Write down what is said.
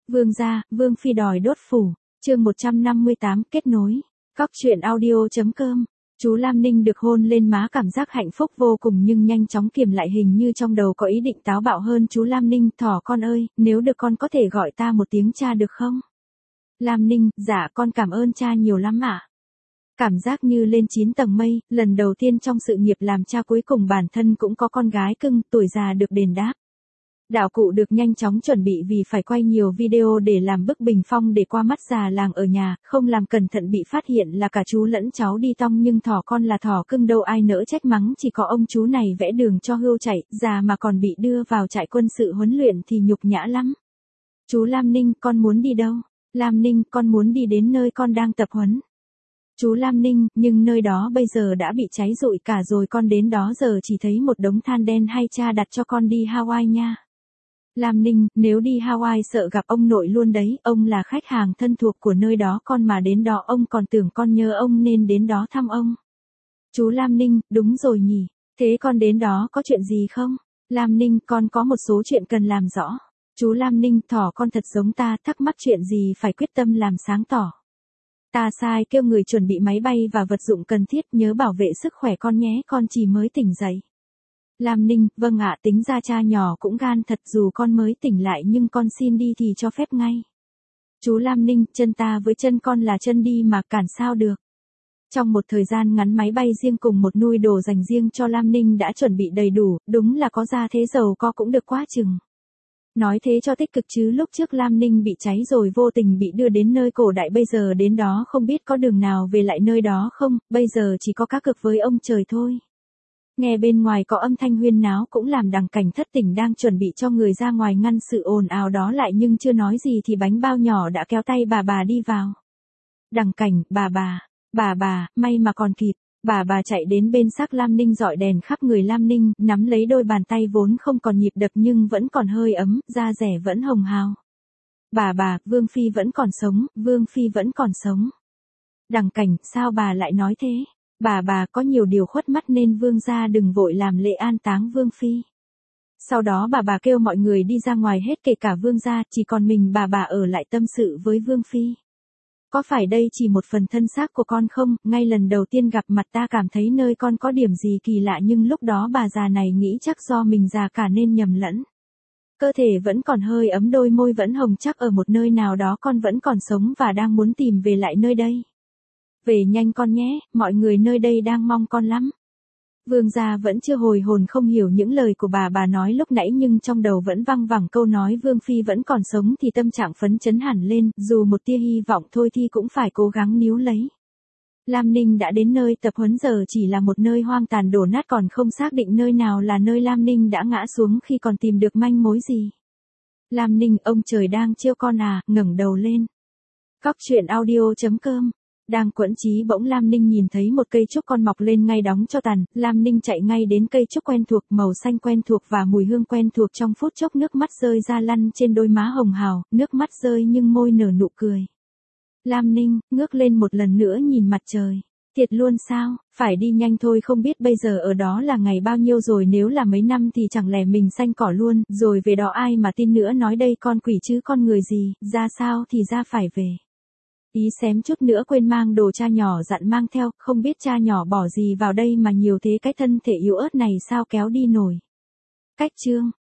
Vương gia, Vương phi đòi đốt phủ, chương 158 kết nối. Cóc truyện audio.com. Chú Lam Ninh được hôn lên má cảm giác hạnh phúc vô cùng nhưng nhanh chóng kiềm lại hình như trong đầu có ý định táo bạo hơn. Chú Lam Ninh, thỏ con ơi, nếu được con có thể gọi ta một tiếng cha được không? Lam Ninh, dạ con cảm ơn cha nhiều lắm ạ. Cảm giác như lên 9 tầng mây, lần đầu tiên trong sự nghiệp làm cha cuối cùng bản thân cũng có con gái cưng, tuổi già được đền đáp. Đạo cụ được nhanh chóng chuẩn bị vì phải quay nhiều video để làm bức bình phong để qua mắt già làng ở nhà, không làm cẩn thận bị phát hiện là cả chú lẫn cháu đi tong nhưng thỏ con là thỏ cưng đâu ai nỡ trách mắng, chỉ có ông chú này vẽ đường cho hươu chạy, già mà còn bị đưa vào trại quân sự huấn luyện thì nhục nhã lắm. Chú Lam Ninh, con muốn đi đâu? Lam Ninh, con muốn đi đến nơi con đang tập huấn. Chú Lam Ninh, nhưng nơi đó bây giờ đã bị cháy rụi cả rồi, con đến đó giờ chỉ thấy một đống than đen, hay cha đặt cho con đi Hawaii nha. Lam Ninh, nếu đi Hawaii sợ gặp ông nội luôn đấy, ông là khách hàng thân thuộc của nơi đó, con mà đến đó ông còn tưởng con nhớ ông nên đến đó thăm ông. Chú Lam Ninh, đúng rồi nhỉ, thế con đến đó có chuyện gì không? Lam Ninh, con có một số chuyện cần làm rõ. Chú Lam Ninh, thỏ con thật giống ta, thắc mắc chuyện gì phải quyết tâm làm sáng tỏ. Ta sai kêu người chuẩn bị máy bay và vật dụng cần thiết, nhớ bảo vệ sức khỏe con nhé, con chỉ mới tỉnh dậy. Lam Ninh, vâng ạ, tính ra cha nhỏ cũng gan thật, dù con mới tỉnh lại nhưng con xin đi thì cho phép ngay. Chú Lam Ninh, chân ta với chân con là chân đi mà cản sao được. Trong một thời gian ngắn máy bay riêng cùng một nui đồ dành riêng cho Lam Ninh đã chuẩn bị đầy đủ, đúng là có ra thế giàu co cũng được quá chừng. Nói thế cho tích cực chứ lúc trước Lam Ninh bị cháy rồi vô tình bị đưa đến nơi cổ đại, bây giờ đến đó không biết có đường nào về lại nơi đó không, bây giờ chỉ có cá cược với ông trời thôi. Nghe bên ngoài có âm thanh huyên náo cũng làm Đằng Cảnh thất tỉnh, đang chuẩn bị cho người ra ngoài ngăn sự ồn ào đó lại nhưng chưa nói gì thì bánh bao nhỏ đã kéo tay bà đi vào. Đằng Cảnh, bà, may mà còn kịp. Bà chạy đến bên xác Lam Ninh dọi đèn khắp người Lam Ninh, nắm lấy đôi bàn tay vốn không còn nhịp đập nhưng vẫn còn hơi ấm, da rẻ vẫn hồng hào. Bà, Vương Phi vẫn còn sống, Vương Phi vẫn còn sống. Đằng Cảnh, sao bà lại nói thế? Bà có nhiều điều khuất mắt nên Vương gia đừng vội làm lễ an táng Vương Phi. Sau đó bà kêu mọi người đi ra ngoài hết kể cả Vương gia, chỉ còn mình bà ở lại tâm sự với Vương Phi. Có phải đây chỉ một phần thân xác của con không? Ngay lần đầu tiên gặp mặt ta cảm thấy nơi con có điểm gì kỳ lạ nhưng lúc đó bà già này nghĩ chắc do mình già cả nên nhầm lẫn. Cơ thể vẫn còn hơi ấm, đôi môi vẫn hồng, chắc ở một nơi nào đó con vẫn còn sống và đang muốn tìm về lại nơi đây. Về nhanh con nhé, mọi người nơi đây đang mong con lắm. Vương gia vẫn chưa hồi hồn, không hiểu những lời của bà nói lúc nãy nhưng trong đầu vẫn văng vẳng câu nói Vương Phi vẫn còn sống thì tâm trạng phấn chấn hẳn lên, dù một tia hy vọng thôi thì cũng phải cố gắng níu lấy. Lam Ninh đã đến nơi tập huấn, giờ chỉ là một nơi hoang tàn đổ nát, còn không xác định nơi nào là nơi Lam Ninh đã ngã xuống khi còn tìm được manh mối gì. Lam Ninh, ông trời đang trêu con à, ngẩng đầu lên. Cóc truyện audio.com. Đang quẫn trí bỗng Lam Ninh nhìn thấy một cây trúc con mọc lên ngay đóng cho tàn, Lam Ninh chạy ngay đến cây trúc quen thuộc, màu xanh quen thuộc và mùi hương quen thuộc, trong phút chốc nước mắt rơi ra lăn trên đôi má hồng hào, nước mắt rơi nhưng môi nở nụ cười. Lam Ninh, ngước lên một lần nữa nhìn mặt trời. Thiệt luôn sao, phải đi nhanh thôi, không biết bây giờ ở đó là ngày bao nhiêu rồi, nếu là mấy năm thì chẳng lẽ mình xanh cỏ luôn, rồi về đó ai mà tin nữa, nói đây con quỷ chứ con người gì, ra sao thì ra phải về. Ý xém chút nữa quên mang đồ cha nhỏ dặn mang theo, không biết cha nhỏ bỏ gì vào đây mà nhiều thế, cái thân thể yếu ớt này sao kéo đi nổi. Cách chương.